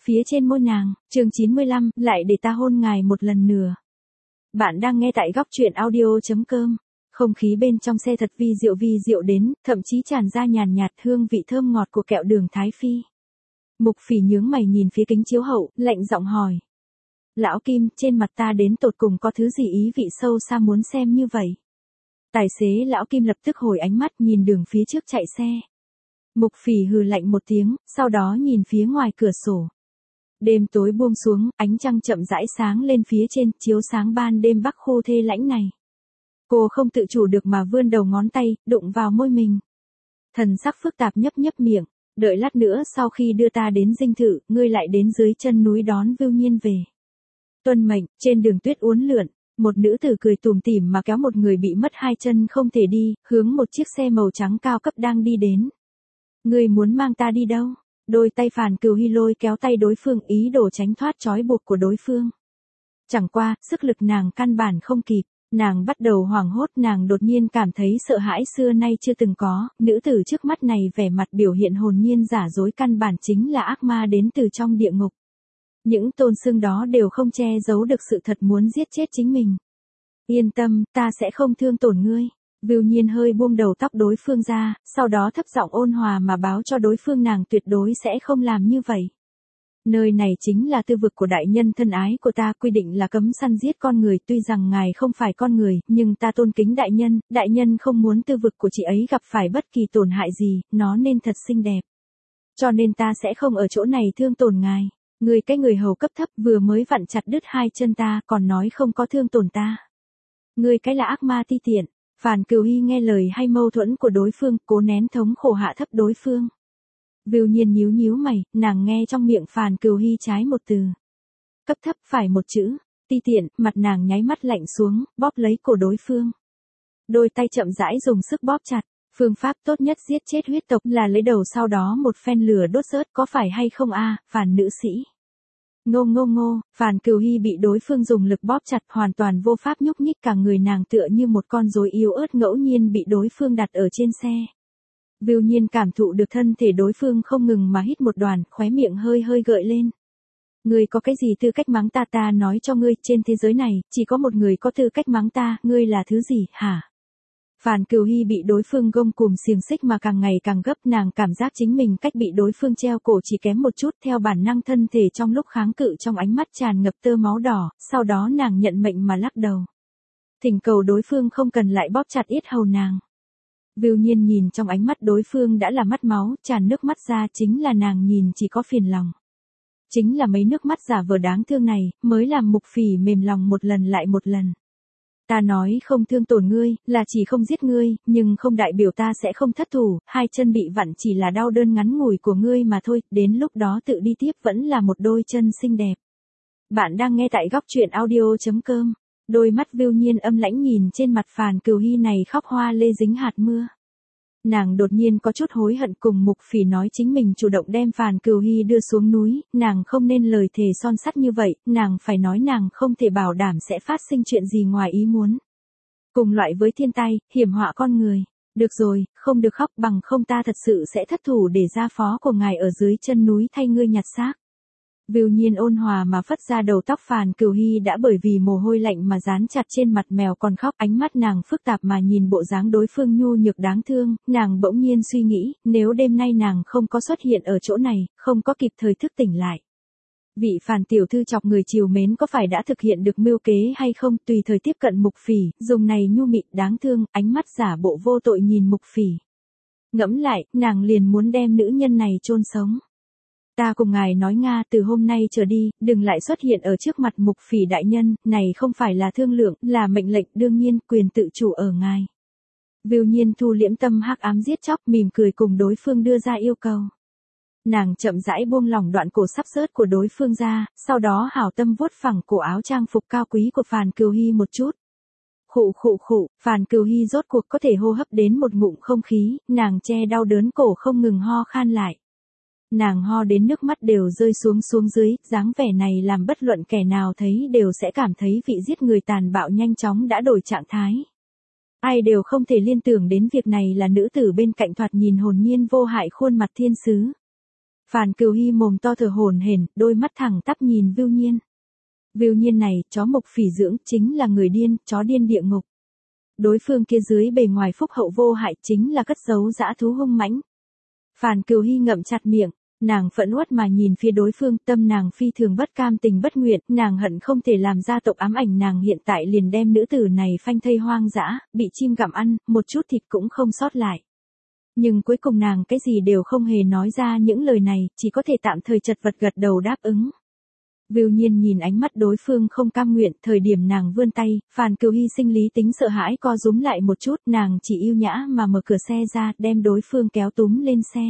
phía trên môi nàng, chương 95, lại để ta hôn ngài một lần nữa. Bạn đang nghe tại góc truyện audio.com. Không khí bên trong xe thật vi diệu đến, thậm chí tràn ra nhàn nhạt hương vị thơm ngọt của kẹo đường Thái Phi. Mục Phỉ nhướng mày nhìn phía kính chiếu hậu, lạnh giọng hỏi. Lão Kim, trên mặt ta đến tột cùng có thứ gì ý vị sâu xa muốn xem như vậy? Tài xế Lão Kim lập tức hồi ánh mắt nhìn đường phía trước chạy xe. Mục Phỉ hừ lạnh một tiếng, sau đó nhìn phía ngoài cửa sổ. Đêm tối buông xuống, ánh trăng chậm rãi sáng lên phía trên, chiếu sáng ban đêm Bắc khô thê lãnh này. Cô không tự chủ được mà vươn đầu ngón tay, đụng vào môi mình. Thần sắc phức tạp nhấp miệng, đợi lát nữa sau khi đưa ta đến dinh thự, ngươi lại đến dưới chân núi đón Vưu Nhiên về. Tuân mệnh, trên đường tuyết uốn lượn, một nữ tử cười tủm tỉm mà kéo một người bị mất hai chân không thể đi, hướng một chiếc xe màu trắng cao cấp đang đi đến. Ngươi muốn mang ta đi đâu? Đôi tay Phàn Cừu Hy lôi kéo tay đối phương ý đồ tránh thoát trói buộc của đối phương. Chẳng qua, sức lực nàng căn bản không kịp, nàng bắt đầu hoảng hốt, nàng đột nhiên cảm thấy sợ hãi xưa nay chưa từng có, nữ tử trước mắt này vẻ mặt biểu hiện hồn nhiên giả dối căn bản chính là ác ma đến từ trong địa ngục. Những tôn xương đó đều không che giấu được sự thật muốn giết chết chính mình. Yên tâm, ta sẽ không thương tổn ngươi. Vưu Nhiên hơi buông đầu tóc đối phương ra, sau đó thấp giọng ôn hòa mà báo cho đối phương nàng tuyệt đối sẽ không làm như vậy. Nơi này chính là tư vực của đại nhân thân ái của ta, quy định là cấm săn giết con người, tuy rằng ngài không phải con người, nhưng ta tôn kính đại nhân không muốn tư vực của chị ấy gặp phải bất kỳ tổn hại gì, nó nên thật xinh đẹp. Cho nên ta sẽ không ở chỗ này thương tổn ngài. Người cái người hầu cấp thấp vừa mới vặn chặt đứt hai chân ta, còn nói không có thương tổn ta. Người cái là ác ma ti tiện. Phàn Cừu Hy nghe lời hay mâu thuẫn của đối phương, cố nén thống khổ hạ thấp đối phương. Vưu Nhiên nhíu mày, nàng nghe trong miệng Phàn Cừu Hy trái một từ. Cấp thấp phải một chữ, ti tiện, mặt nàng nháy mắt lạnh xuống, bóp lấy cổ đối phương. Đôi tay chậm rãi dùng sức bóp chặt, phương pháp tốt nhất giết chết huyết tộc là lấy đầu sau đó một phen lửa đốt rớt, có phải hay không a, Phàn nữ sĩ? Ngô, Phàn Cừu Hy bị đối phương dùng lực bóp chặt hoàn toàn vô pháp nhúc nhích, cả người nàng tựa như một con rối yếu ớt ngẫu nhiên bị đối phương đặt ở trên xe. Vưu Nhiên cảm thụ được thân thể đối phương không ngừng mà hít một đoàn, khóe miệng hơi gợi lên. Ngươi có cái gì tư cách mắng ta? Ta nói cho ngươi, trên thế giới này, chỉ có một người có tư cách mắng ta, ngươi là thứ gì, hả? Phàn Cừu Hy bị đối phương gông cùm xiềng xích mà càng ngày càng gấp, nàng cảm giác chính mình cách bị đối phương treo cổ chỉ kém một chút, theo bản năng thân thể trong lúc kháng cự trong ánh mắt tràn ngập tơ máu đỏ, sau đó nàng nhận mệnh mà lắc đầu. Thỉnh cầu đối phương không cần lại bóp chặt yết hầu nàng. Vưu Nhiên nhìn trong ánh mắt đối phương đã là mắt máu, tràn nước mắt ra, chính là nàng nhìn chỉ có phiền lòng. Chính là mấy nước mắt giả vờ đáng thương này, mới làm Mục Phỉ mềm lòng một lần lại một lần. Ta nói không thương tổn ngươi, là chỉ không giết ngươi, nhưng không đại biểu ta sẽ không thất thủ, hai chân bị vặn chỉ là đau đơn ngắn ngủi của ngươi mà thôi, đến lúc đó tự đi tiếp vẫn là một đôi chân xinh đẹp. Bạn đang nghe tại góc truyện audio.com. Đôi mắt Vưu Nhiên âm lãnh nhìn trên mặt Phàn Cừu Hy này khóc hoa lê dính hạt mưa. Nàng đột nhiên có chút hối hận cùng Mục Phỉ nói chính mình chủ động đem Phàn Cừu Hy đưa xuống núi, nàng không nên lời thề son sắt như vậy, nàng phải nói nàng không thể bảo đảm sẽ phát sinh chuyện gì ngoài ý muốn. Cùng loại với thiên tai, hiểm họa con người. Được rồi, không được khóc, bằng không ta thật sự sẽ thất thủ để gia phó của ngài ở dưới chân núi thay ngươi nhặt xác. Vưu Nhiên ôn hòa mà phất ra đầu tóc Phàn Cừu Hy đã bởi vì mồ hôi lạnh mà dán chặt trên mặt mèo còn khóc, ánh mắt nàng phức tạp mà nhìn bộ dáng đối phương nhu nhược đáng thương, nàng bỗng nhiên suy nghĩ, nếu đêm nay nàng không có xuất hiện ở chỗ này, không có kịp thời thức tỉnh lại. Vị Phàn tiểu thư chọc người trìu mến có phải đã thực hiện được mưu kế hay không, tùy thời tiếp cận Mục Phỉ, dùng này nhu mị đáng thương, ánh mắt giả bộ vô tội nhìn Mục Phỉ. Ngẫm lại, nàng liền muốn đem nữ nhân này chôn sống. Ta cùng ngài nói Nga, từ hôm nay trở đi, đừng lại xuất hiện ở trước mặt Mục Phỉ đại nhân, này không phải là thương lượng, là mệnh lệnh, đương nhiên, quyền tự chủ ở ngài. Vưu Nhiên thu liễm tâm hắc ám giết chóc, mỉm cười cùng đối phương đưa ra yêu cầu. Nàng chậm rãi buông lỏng đoạn cổ sắp rớt của đối phương ra, sau đó hảo tâm vuốt phẳng cổ áo trang phục cao quý của Phàn Cừu Hy một chút. Khụ, Phàn Cừu Hy rốt cuộc có thể hô hấp đến một ngụm không khí, nàng che đau đớn cổ không ngừng ho khan lại. Nàng ho đến nước mắt đều rơi xuống dưới, dáng vẻ này làm bất luận kẻ nào thấy đều sẽ cảm thấy vị giết người tàn bạo nhanh chóng đã đổi trạng thái. Ai đều không thể liên tưởng đến việc này là nữ tử bên cạnh thoạt nhìn hồn nhiên vô hại khuôn mặt thiên sứ. Phàn Cừu Hy mồm to thở hổn hển, đôi mắt thẳng tắp nhìn Vưu Nhiên. Vưu Nhiên này, chó mục phỉ dưỡng, chính là người điên, chó điên địa ngục. Đối phương kia dưới bề ngoài phúc hậu vô hại chính là cất giấu dã thú hung mãnh. Phàn Cừu Hy ngậm chặt miệng, nàng phẫn uất mà nhìn phía đối phương, tâm nàng phi thường bất cam tình bất nguyện, nàng hận không thể làm gia tộc ám ảnh nàng hiện tại liền đem nữ tử này phanh thây hoang dã, bị chim gặm ăn, một chút thịt cũng không sót lại. Nhưng cuối cùng nàng cái gì đều không hề nói ra những lời này, chỉ có thể tạm thời chật vật gật đầu đáp ứng. Vưu Nhiên nhìn ánh mắt đối phương không cam nguyện, thời điểm nàng vươn tay, Phàn Cừu Hy sinh lý tính sợ hãi co rúm lại một chút, nàng chỉ yêu nhã mà mở cửa xe ra, đem đối phương kéo túm lên xe.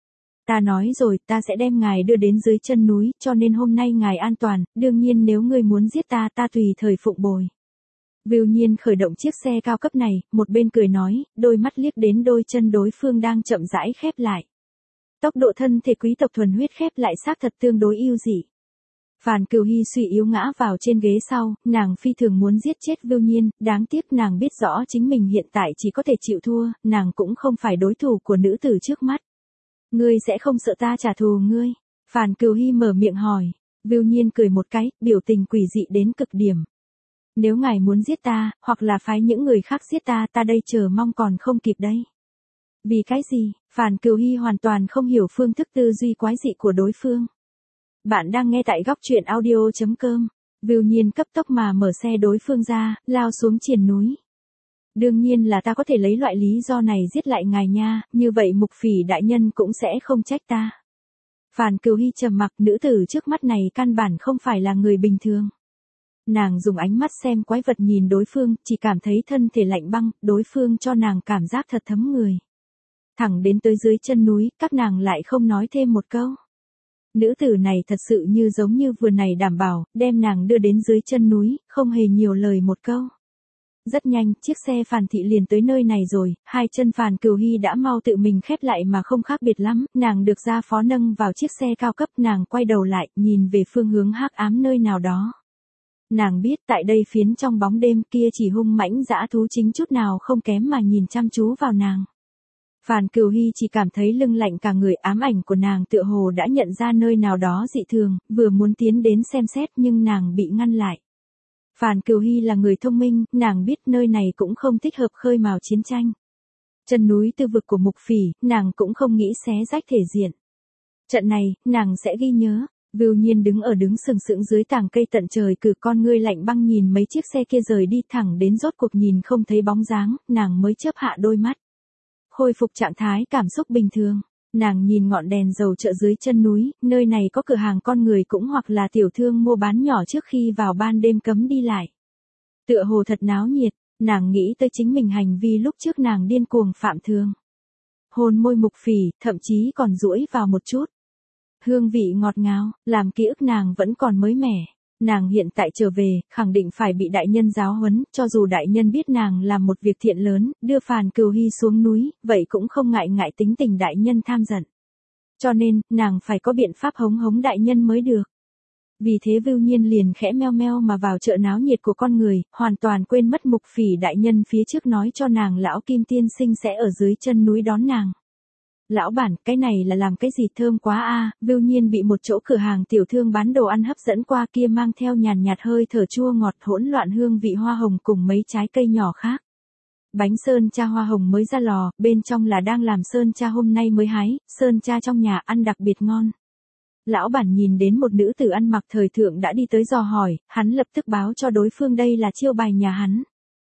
Ta nói rồi, ta sẽ đem ngài đưa đến dưới chân núi, cho nên hôm nay ngài an toàn, đương nhiên nếu ngươi muốn giết ta, ta tùy thời phụng bồi. Vưu Nhiên khởi động chiếc xe cao cấp này, một bên cười nói, đôi mắt liếc đến đôi chân đối phương đang chậm rãi khép lại. Tốc độ thân thể quý tộc thuần huyết khép lại xác thật tương đối ưu dị. Phàn Cừu Hy suy yếu ngã vào trên ghế sau, nàng phi thường muốn giết chết Vưu Nhiên, đáng tiếc nàng biết rõ chính mình hiện tại chỉ có thể chịu thua, nàng cũng không phải đối thủ của nữ tử trước mắt. Ngươi sẽ không sợ ta trả thù ngươi? Phàn Cừu Hy mở miệng hỏi. Vưu Nhiên cười một cái, biểu tình quỷ dị đến cực điểm. Nếu ngài muốn giết ta, hoặc là phái những người khác giết ta, ta đây chờ mong còn không kịp đây. Vì cái gì? Phàn Cừu Hy hoàn toàn không hiểu phương thức tư duy quái dị của đối phương. Bạn đang nghe tại góc truyện audio.com. Vưu Nhiên cấp tốc mà mở xe đối phương ra, lao xuống triền núi. Đương nhiên là ta có thể lấy loại lý do này giết lại ngài nha, như vậy mục phỉ đại nhân cũng sẽ không trách ta. Phàn Cừu Hy trầm mặc, nữ tử trước mắt này căn bản không phải là người bình thường. Nàng dùng ánh mắt xem quái vật nhìn đối phương, chỉ cảm thấy thân thể lạnh băng, đối phương cho nàng cảm giác thật thấm người. Thẳng đến tới dưới chân núi, các nàng lại không nói thêm một câu. Nữ tử này thật sự như giống như vừa này đảm bảo, đem nàng đưa đến dưới chân núi, không hề nhiều lời một câu. Rất nhanh, chiếc xe Phàn thị liền tới nơi này rồi, hai chân Phàn Cừu Hy đã mau tự mình khép lại mà không khác biệt lắm, nàng được gia phó nâng vào chiếc xe cao cấp, nàng quay đầu lại, nhìn về phương hướng hắc ám nơi nào đó. Nàng biết tại đây phiến trong bóng đêm kia chỉ hung mãnh dã thú chính chút nào không kém mà nhìn chăm chú vào nàng. Phàn Cừu Hy chỉ cảm thấy lưng lạnh cả người, ám ảnh của nàng tựa hồ đã nhận ra nơi nào đó dị thường, vừa muốn tiến đến xem xét nhưng nàng bị ngăn lại. Phàn Cừu Hy là người thông minh, nàng biết nơi này cũng không thích hợp khơi mào chiến tranh. Chân núi tư vực của mục phỉ, nàng cũng không nghĩ xé rách thể diện. Trận này, nàng sẽ ghi nhớ. Vưu Nhiên đứng sừng sững dưới tàng cây tận trời, cử con ngươi lạnh băng nhìn mấy chiếc xe kia rời đi, thẳng đến rốt cuộc nhìn không thấy bóng dáng, nàng mới chớp hạ đôi mắt. Khôi phục trạng thái cảm xúc bình thường, nàng nhìn ngọn đèn dầu chợ dưới chân núi, nơi này có cửa hàng con người cũng hoặc là tiểu thương mua bán nhỏ trước khi vào ban đêm cấm đi lại. Tựa hồ thật náo nhiệt, nàng nghĩ tới chính mình hành vi lúc trước nàng điên cuồng phạm thường. Hôn môi mục phỉ, thậm chí còn duỗi vào một chút. Hương vị ngọt ngào, làm ký ức nàng vẫn còn mới mẻ. Nàng hiện tại trở về, khẳng định phải bị đại nhân giáo huấn, cho dù đại nhân biết nàng làm một việc thiện lớn, đưa Phàn Cừu Hy xuống núi, vậy cũng không ngại tính tình đại nhân tham giận. Cho nên, nàng phải có biện pháp hống đại nhân mới được. Vì thế Vưu Nhiên liền khẽ meo meo mà vào chợ náo nhiệt của con người, hoàn toàn quên mất mục phỉ đại nhân phía trước nói cho nàng lão Kim tiên sinh sẽ ở dưới chân núi đón nàng. Lão bản, cái này là làm cái gì thơm quá a. Vưu Nhiên bị một chỗ cửa hàng tiểu thương bán đồ ăn hấp dẫn qua, kia mang theo nhàn nhạt hơi thở chua ngọt hỗn loạn hương vị hoa hồng cùng mấy trái cây nhỏ khác. Bánh sơn cha hoa hồng mới ra lò, bên trong là đang làm sơn cha hôm nay mới hái, sơn cha trong nhà ăn đặc biệt ngon. Lão bản nhìn đến một nữ tử ăn mặc thời thượng đã đi tới dò hỏi, hắn lập tức báo cho đối phương đây là chiêu bài nhà hắn.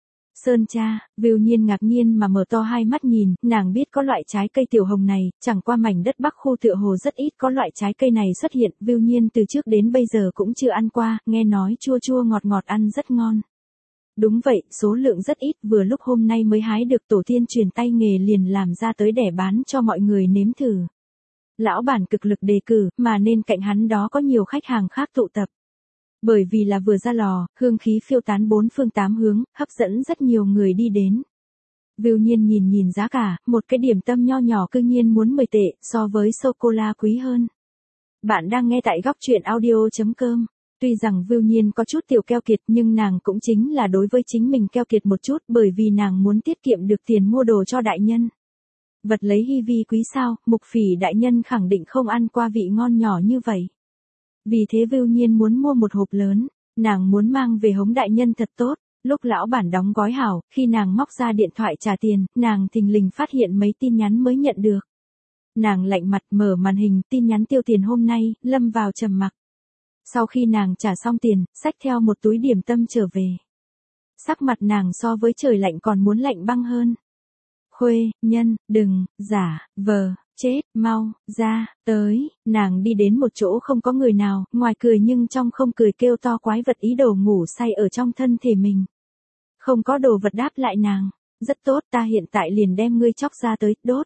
Sơn cha, Vưu Nhiên ngạc nhiên mà mở to hai mắt nhìn, nàng biết có loại trái cây tiểu hồng này, chẳng qua mảnh đất Bắc khu tựa hồ rất ít có loại trái cây này xuất hiện, Vưu Nhiên từ trước đến bây giờ cũng chưa ăn qua, nghe nói chua chua ngọt ngọt ăn rất ngon. Đúng vậy, số lượng rất ít, vừa lúc hôm nay mới hái được, tổ tiên truyền tay nghề liền làm ra tới để bán cho mọi người nếm thử. Lão bản cực lực đề cử, mà nên cạnh hắn đó có nhiều khách hàng khác tụ tập. Bởi vì là vừa ra lò, hương khí phiêu tán bốn phương tám hướng, hấp dẫn rất nhiều người đi đến. Vưu Nhiên nhìn giá cả, một cái điểm tâm nho nhỏ cư nhiên muốn 10 tệ, so với sô-cô-la quý hơn. Bạn đang nghe tại góc truyện audio.com. Tuy rằng Vưu Nhiên có chút tiểu keo kiệt nhưng nàng cũng chính là đối với chính mình keo kiệt một chút, bởi vì nàng muốn tiết kiệm được tiền mua đồ cho đại nhân. Vật lấy hy vi quý sao, Mục Phỉ đại nhân khẳng định không ăn qua vị ngon nhỏ như vậy. Vì thế Vưu Nhiên muốn mua một hộp lớn, nàng muốn mang về hống đại nhân thật tốt. Lúc lão bản đóng gói hảo, khi nàng móc ra điện thoại trả tiền, nàng thình lình phát hiện mấy tin nhắn mới nhận được. Nàng lạnh mặt mở màn hình, tin nhắn tiêu tiền hôm nay, lâm vào trầm mặc. Sau khi nàng trả xong tiền, xách theo một túi điểm tâm trở về. Sắc mặt nàng so với trời lạnh còn muốn lạnh băng hơn. Khuê, nhân, đừng, giả, vờ, chết, mau, ra, tới, nàng đi đến một chỗ không có người nào, ngoài cười nhưng trong không cười kêu to quái vật ý đồ ngủ say ở trong thân thể mình. Không có đồ vật đáp lại nàng, rất tốt ta hiện tại liền đem ngươi chóc ra tới, đốt.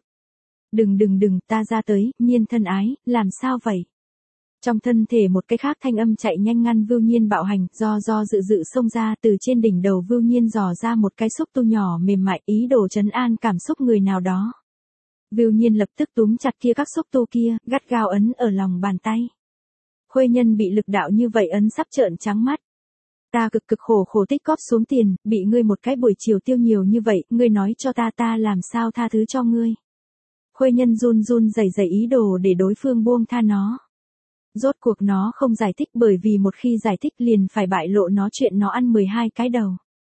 Đừng, ta ra tới, Nhiên thân ái, làm sao vậy? Trong thân thể một cái khác thanh âm chạy nhanh ngăn Vưu Nhiên bạo hành, do dự xông ra từ trên đỉnh đầu Vưu Nhiên dò ra một cái xúc tu nhỏ mềm mại ý đồ trấn an cảm xúc người nào đó. Vưu Nhiên lập tức túm chặt kia các xúc tu kia, gắt gao ấn ở lòng bàn tay. Khuê nhân bị lực đạo như vậy ấn sắp trợn trắng mắt. Ta cực khổ tích góp xuống tiền, bị ngươi một cái buổi chiều tiêu nhiều như vậy, ngươi nói cho ta làm sao tha thứ cho ngươi. Khuê nhân run rẩy ý đồ để đối phương buông tha nó. Rốt cuộc nó không giải thích bởi vì một khi giải thích liền phải bại lộ nó chuyện nó ăn 12 cái đầu.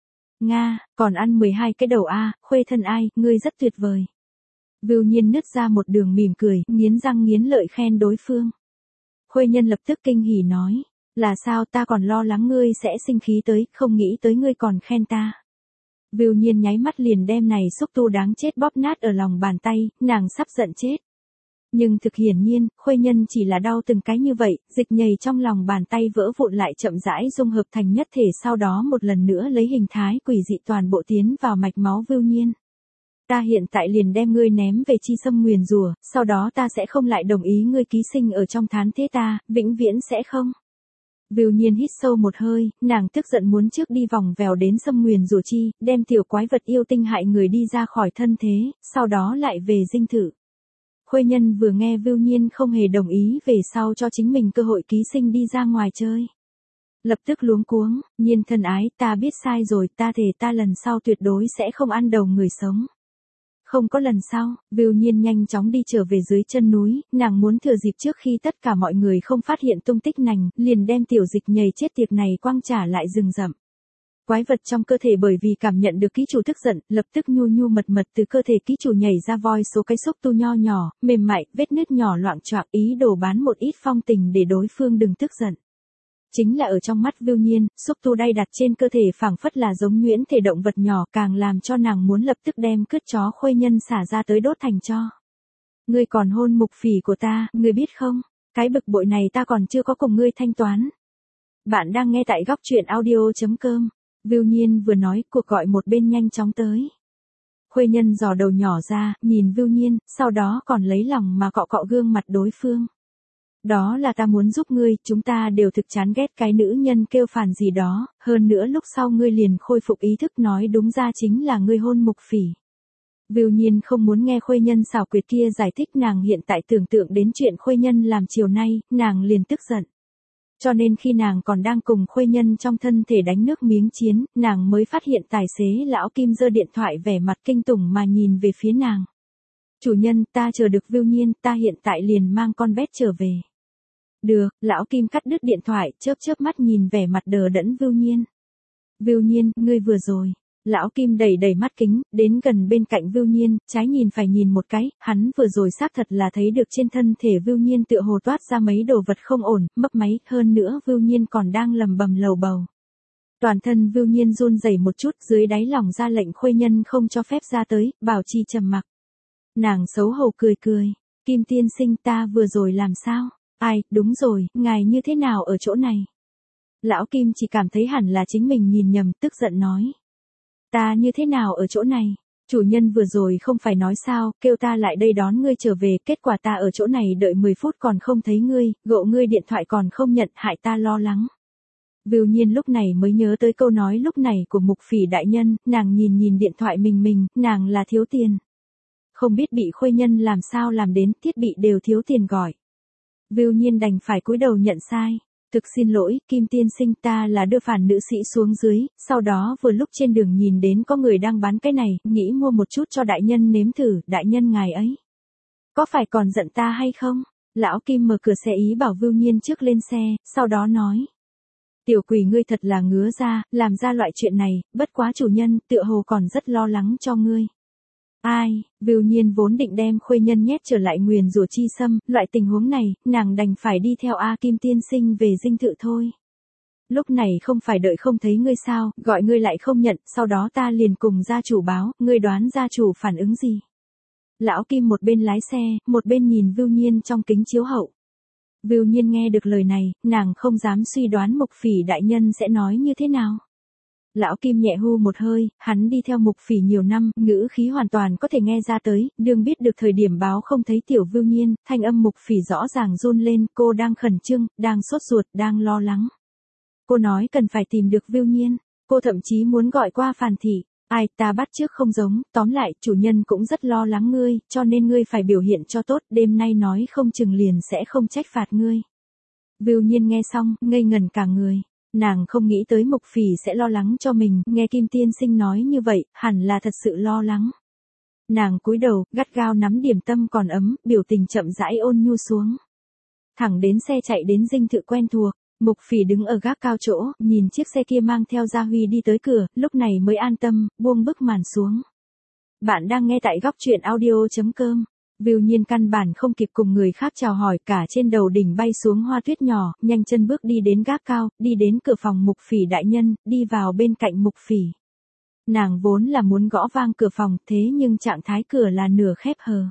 Nga, còn ăn 12 cái đầu a, Khuê thân ai, ngươi rất tuyệt vời. Vưu Nhiên nứt ra một đường mỉm cười, nghiến răng nghiến lợi khen đối phương. Khuê nhân lập tức kinh hỉ nói, là sao ta còn lo lắng ngươi sẽ sinh khí tới, không nghĩ tới ngươi còn khen ta. Vưu Nhiên nháy mắt liền đem này xúc tu đáng chết bóp nát ở lòng bàn tay, nàng sắp giận chết. Nhưng thực hiển nhiên, Khuê nhân chỉ là đau từng cái như vậy, dịch nhầy trong lòng bàn tay vỡ vụn lại chậm rãi dung hợp thành nhất thể sau đó một lần nữa lấy hình thái quỷ dị toàn bộ tiến vào mạch máu Vưu Nhiên. Ta hiện tại liền đem ngươi ném về chi sâm nguyền rủa, sau đó ta sẽ không lại đồng ý ngươi ký sinh ở trong thán thế ta, vĩnh viễn sẽ không. Vưu Nhiên hít sâu một hơi, nàng tức giận muốn trước đi vòng vèo đến sâm nguyền rủa chi, đem tiểu quái vật yêu tinh hại người đi ra khỏi thân thế, sau đó lại về dinh thự. Khuê nhân vừa nghe Vưu Nhiên không hề đồng ý về sau cho chính mình cơ hội ký sinh đi ra ngoài chơi. Lập tức luống cuống, Nhiên thân ái, ta biết sai rồi, ta thề ta lần sau tuyệt đối sẽ không ăn đầu người sống. Không có lần sau, Vưu Nhiên nhanh chóng đi trở về dưới chân núi, nàng muốn thừa dịp trước khi tất cả mọi người không phát hiện tung tích nàng, liền đem tiểu dịch nhầy chết tiệt này quăng trả lại rừng rậm. Quái vật trong cơ thể bởi vì cảm nhận được ký chủ tức giận, lập tức nhu mật từ cơ thể ký chủ nhảy ra voi số cái xúc tu nho nhỏ, mềm mại, vết nứt nhỏ loạng choạng ý đồ bán một ít phong tình để đối phương đừng tức giận. Chính là ở trong mắt Vưu Nhiên, xúc tu đay đặt trên cơ thể phảng phất là giống nhuyễn thể động vật nhỏ càng làm cho nàng muốn lập tức đem cứt chó Khuê nhân xả ra tới đốt thành tro. Ngươi còn hôn Mục Phỉ của ta, ngươi biết không? Cái bực bội này ta còn chưa có cùng ngươi thanh toán. Bạn đang nghe tại góc truyện audio.com. Vưu Nhiên vừa nói, cuộc gọi một bên nhanh chóng tới. Khuê nhân dò đầu nhỏ ra, nhìn Vưu Nhiên, sau đó còn lấy lòng mà cọ gương mặt đối phương. Đó là ta muốn giúp ngươi, chúng ta đều thực chán ghét cái nữ nhân kêu phản gì đó, hơn nữa lúc sau ngươi liền khôi phục ý thức nói đúng ra chính là ngươi hôn Mục Phỉ. Vưu Nhiên không muốn nghe Khuê nhân xảo quyệt kia giải thích nàng hiện tại tưởng tượng đến chuyện Khuê nhân làm chiều nay, nàng liền tức giận. Cho nên khi nàng còn đang cùng Khuê nhân trong thân thể đánh nước miếng chiến, nàng mới phát hiện tài xế lão Kim giơ điện thoại vẻ mặt kinh tủng mà nhìn về phía nàng. Chủ nhân, ta chờ được Vưu Nhiên, ta hiện tại liền mang con bé trở về. Được, lão Kim cắt đứt điện thoại, chớp mắt nhìn vẻ mặt đờ đẫn Vưu Nhiên. Vưu Nhiên, ngươi vừa rồi. Lão Kim đẩy mắt kính, đến gần bên cạnh Vưu Nhiên, trái nhìn phải nhìn một cái, hắn vừa rồi xác thật là thấy được trên thân thể Vưu Nhiên tựa hồ toát ra mấy đồ vật không ổn, mấp máy, hơn nữa Vưu Nhiên còn đang lầm bầm lầu bầu. Toàn thân Vưu Nhiên run rẩy một chút, dưới đáy lòng ra lệnh Khuê nhân không cho phép ra tới, bảo trì trầm mặc. Nàng xấu hổ cười, Kim tiên sinh ta vừa rồi làm sao? Ai, đúng rồi, ngài như thế nào ở chỗ này? Lão Kim chỉ cảm thấy hẳn là chính mình nhìn nhầm, tức giận nói. Ta như thế nào ở chỗ này? Chủ nhân vừa rồi không phải nói sao, kêu ta lại đây đón ngươi trở về, kết quả ta ở chỗ này đợi 10 phút còn không thấy ngươi, gộ ngươi điện thoại còn không nhận, hại ta lo lắng. Vưu Nhiên lúc này mới nhớ tới câu nói lúc này của Mục Phỉ đại nhân, nàng nhìn điện thoại mình, nàng là thiếu tiền. Không biết bị Khuê nhân làm sao làm đến, thiết bị đều thiếu tiền gọi. Vưu Nhiên đành phải cúi đầu nhận sai. thực xin lỗi, Kim tiên sinh, ta là đưa phản nữ sĩ xuống dưới, sau đó vừa lúc trên đường nhìn đến có người đang bán cái này, nghĩ mua một chút cho đại nhân nếm thử, đại nhân ngài ấy. Có phải còn giận ta hay không? Lão Kim mở cửa xe ý bảo Vưu Nhiên trước lên xe, sau đó nói. Tiểu quỷ ngươi thật là ngứa ra, làm ra loại chuyện này, bất quá chủ nhân, tựa hồ còn rất lo lắng cho ngươi. Ai, Vưu Nhiên vốn định đem Khuê Nhân nhét trở lại nguyền rủa chi xâm, loại tình huống này, nàng đành phải đi theo A Kim tiên sinh về dinh thự thôi. Lúc này không phải đợi không thấy ngươi sao, gọi ngươi lại không nhận, sau đó ta liền cùng gia chủ báo, ngươi đoán gia chủ phản ứng gì? Lão Kim một bên lái xe, một bên nhìn Vưu Nhiên trong kính chiếu hậu. Vưu Nhiên nghe được lời này, nàng không dám suy đoán Mục Phỉ đại nhân sẽ nói như thế nào. Lão Kim nhẹ hu một hơi, hắn đi theo Mục Phỉ nhiều năm, ngữ khí hoàn toàn có thể nghe ra tới, đương biết được thời điểm báo không thấy tiểu Vưu Nhiên, thanh âm Mục Phỉ rõ ràng run lên, cô đang khẩn trương, đang sốt ruột, đang lo lắng. Cô nói cần phải tìm được Vưu Nhiên, cô thậm chí muốn gọi qua Phàn thị. Ai, ta bắt trước không giống, tóm lại, chủ nhân cũng rất lo lắng ngươi, cho nên ngươi phải biểu hiện cho tốt, đêm nay nói không chừng liền sẽ không trách phạt ngươi. Vưu Nhiên nghe xong, ngây ngẩn cả người. Nàng không nghĩ tới Mục Phỉ sẽ lo lắng cho mình, nghe Kim tiên sinh nói như vậy, hẳn là thật sự lo lắng. Nàng cúi đầu, gắt gao nắm điểm tâm còn ấm, biểu tình chậm rãi ôn nhu xuống. Thẳng đến xe chạy đến dinh thự quen thuộc. Mục Phỉ đứng ở gác cao chỗ, nhìn chiếc xe kia mang theo Gia Huy đi tới cửa, lúc này mới an tâm, buông bức màn xuống. Bạn đang nghe tại góc truyện audio.com. Vưu Nhiên căn bản không kịp cùng người khác chào hỏi, cả trên đầu đỉnh bay xuống hoa tuyết nhỏ, nhanh chân bước đi đến gác cao, đi đến cửa phòng Mục Phỉ đại nhân, đi vào bên cạnh Mục Phỉ. Nàng vốn là muốn gõ vang cửa phòng, thế nhưng trạng thái cửa là nửa khép hờ.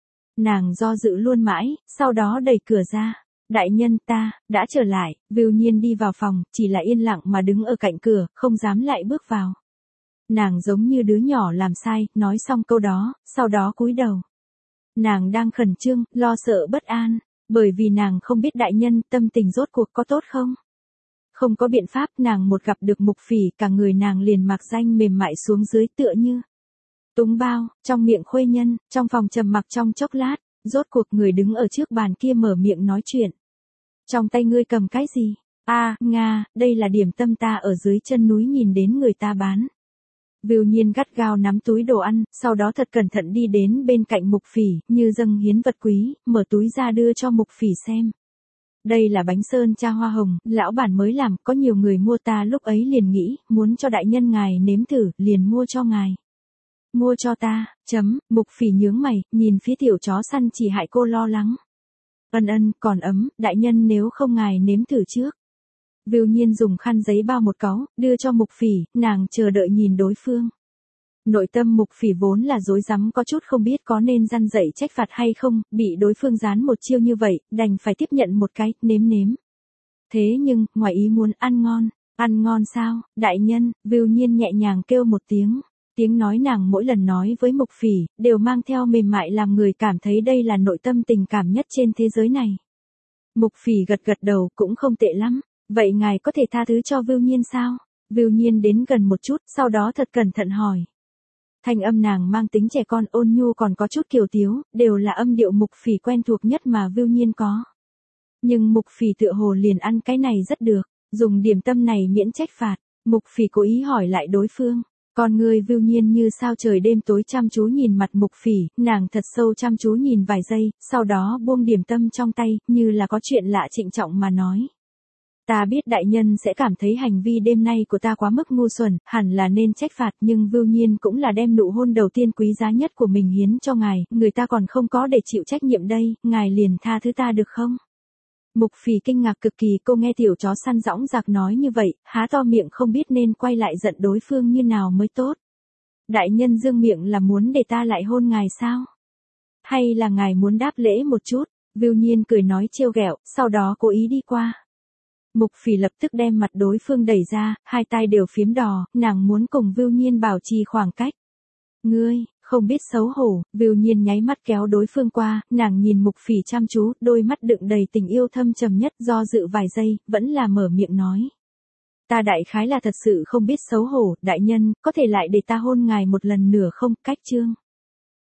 Nàng do dự luôn mãi, sau đó đẩy cửa ra. Đại nhân ta, đã trở lại, Vưu Nhiên đi vào phòng, chỉ là yên lặng mà đứng ở cạnh cửa, không dám lại bước vào. Nàng giống như đứa nhỏ làm sai, nói xong câu đó, sau đó cúi đầu. Nàng đang khẩn trương, lo sợ bất an, bởi vì nàng không biết đại nhân tâm tình rốt cuộc có tốt không. Không có biện pháp, nàng một gặp được Mục Phỉ, cả người nàng liền mạc danh mềm mại xuống dưới tựa như túng bao, trong miệng Khuê Nhân, trong phòng trầm mặc trong chốc lát, rốt cuộc người đứng ở trước bàn kia mở miệng nói chuyện. Trong tay ngươi cầm cái gì? Nga, đây là điểm tâm ta ở dưới chân núi nhìn đến người ta bán. Vưu Nhiên gắt gao nắm túi đồ ăn, sau đó thật cẩn thận đi đến bên cạnh Mục Phỉ, như dâng hiến vật quý, mở túi ra đưa cho Mục Phỉ xem. Đây là bánh sơn cha hoa hồng, lão bản mới làm, có nhiều người mua, ta lúc ấy liền nghĩ, muốn cho đại nhân ngài nếm thử, liền mua cho ngài. Mua cho ta, Mục Phỉ nhướng mày, nhìn phía tiểu chó săn chỉ hại cô lo lắng. Còn ấm, đại nhân nếu không ngài nếm thử trước. Vưu Nhiên dùng khăn giấy bao một cáu, đưa cho Mục Phỉ, nàng chờ đợi nhìn đối phương. Nội tâm Mục Phỉ vốn là rối rắm, có chút không biết có nên răn dạy trách phạt hay không, bị đối phương gián một chiêu như vậy, đành phải tiếp nhận một cái, nếm. Thế nhưng, ngoài ý muốn, ăn ngon sao, đại nhân, Vưu Nhiên nhẹ nhàng kêu một tiếng. Tiếng nói nàng mỗi lần nói với Mục Phỉ, đều mang theo mềm mại làm người cảm thấy đây là nội tâm tình cảm nhất trên thế giới này. Mục Phỉ gật đầu, cũng không tệ lắm. Vậy ngài có thể tha thứ cho Vưu Nhiên sao? Vưu Nhiên đến gần một chút, sau đó thật cẩn thận hỏi. Thanh âm nàng mang tính trẻ con, ôn nhu, còn có chút kiều tiếu, đều là âm điệu Mục Phỉ quen thuộc nhất mà Vưu Nhiên có. Nhưng Mục Phỉ tựa hồ liền ăn cái này rất được, dùng điểm tâm này miễn trách phạt. Mục Phỉ cố ý hỏi lại đối phương. Con người Vưu Nhiên như sao trời đêm tối chăm chú nhìn mặt Mục Phỉ, nàng thật sâu chăm chú nhìn vài giây, sau đó buông điểm tâm trong tay, như là có chuyện lạ trịnh trọng mà nói. Ta biết đại nhân sẽ cảm thấy hành vi đêm nay của ta quá mức ngu xuẩn, hẳn là nên trách phạt, nhưng Vưu Nhiên cũng là đem nụ hôn đầu tiên quý giá nhất của mình hiến cho ngài, người ta còn không có để chịu trách nhiệm đây, ngài liền tha thứ ta được không? Mục Phỉ kinh ngạc cực kỳ, cô nghe tiểu chó săn dõng dạc nói như vậy, há to miệng không biết nên quay lại giận đối phương như nào mới tốt. Đại nhân dương miệng là muốn để ta lại hôn ngài sao? Hay là ngài muốn đáp lễ một chút? Vưu Nhiên cười nói trêu ghẹo, sau đó cố ý đi qua. Mục Phỉ lập tức đem mặt đối phương đẩy ra, hai tay đều phiếm đỏ, nàng muốn cùng Vưu Nhiên bảo trì khoảng cách. Ngươi, không biết xấu hổ, Vưu Nhiên nháy mắt kéo đối phương qua, nàng nhìn Mục Phỉ chăm chú, đôi mắt đựng đầy tình yêu thâm trầm nhất, do dự vài giây, vẫn là mở miệng nói. Ta đại khái là thật sự không biết xấu hổ, đại nhân, có thể lại để ta hôn ngài một lần nữa không, cách chương.